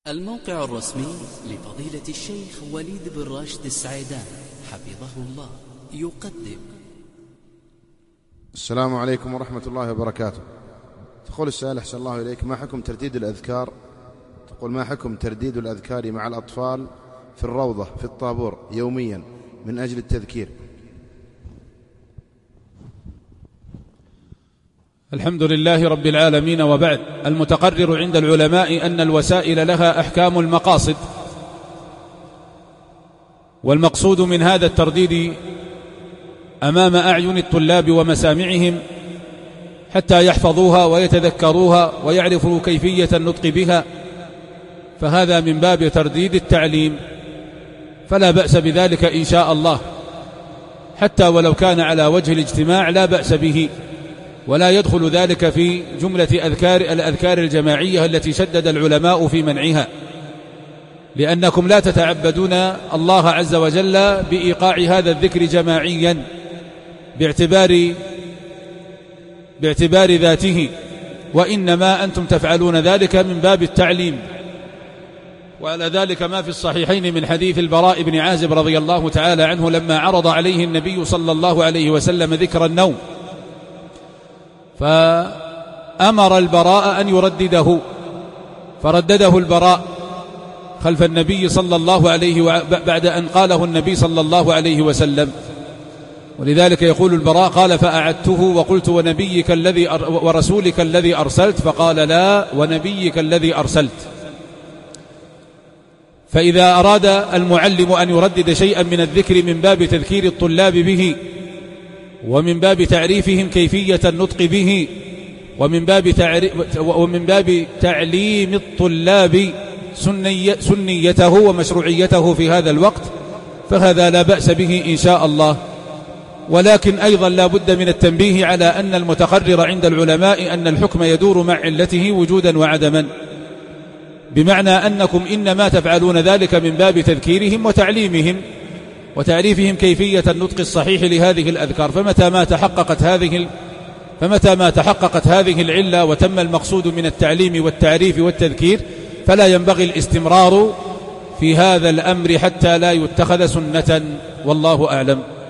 الموقع الرسمي لفضيلة الشيخ وليد بن راشد السعيدان حفظه الله يقدم. السلام عليكم ورحمة الله وبركاته. تقول السائل أحسن الله إليك، ما حكم ترديد الأذكار؟ تقول ما حكم ترديد الأذكار مع الأطفال في الروضة في الطابور يوميا من أجل التذكير؟ الحمد لله رب العالمين، وبعد. المتقرر عند العلماء أن الوسائل لها أحكام المقاصد، والمقصود من هذا الترديد أمام أعين الطلاب ومسامعهم حتى يحفظوها ويتذكروها ويعرفوا كيفية النطق بها، فهذا من باب ترديد التعليم، فلا بأس بذلك إن شاء الله، حتى ولو كان على وجه الاجتماع لا بأس به، ولا يدخل ذلك في جملة الأذكار الجماعية التي شدد العلماء في منعها، لأنكم لا تتعبدون الله عز وجل بإيقاع هذا الذكر جماعيا باعتبار ذاته، وإنما أنتم تفعلون ذلك من باب التعليم. وعلى ذلك ما في الصحيحين من حديث البراء بن عازب رضي الله تعالى عنه لما عرض عليه النبي صلى الله عليه وسلم ذكر النوم، فأمر البراء أن يردده، فردده البراء خلف النبي صلى الله عليه بعد أن قاله النبي صلى الله عليه وسلم. ولذلك يقول البراء: قال فأعدته وقلت ونبيك ورسولك الذي أرسلت، فقال لا ونبيك الذي أرسلت. فإذا أراد المعلم أن يردد شيئا من الذكر من باب تذكير الطلاب به، ومن باب تعريفهم كيفية النطق به، ومن باب تعليم الطلاب سنيته ومشروعيته في هذا الوقت، فهذا لا بأس به إن شاء الله. ولكن أيضا لا بد من التنبيه على أن المتقرر عند العلماء أن الحكم يدور مع علته وجودا وعدما، بمعنى أنكم إنما تفعلون ذلك من باب تذكيرهم وتعليمهم وتعريفهم كيفية النطق الصحيح لهذه الأذكار، فمتى ما تحققت هذه العلة وتم المقصود من التعليم والتعريف والتذكير، فلا ينبغي الاستمرار في هذا الأمر حتى لا يتخذ سنة، والله أعلم.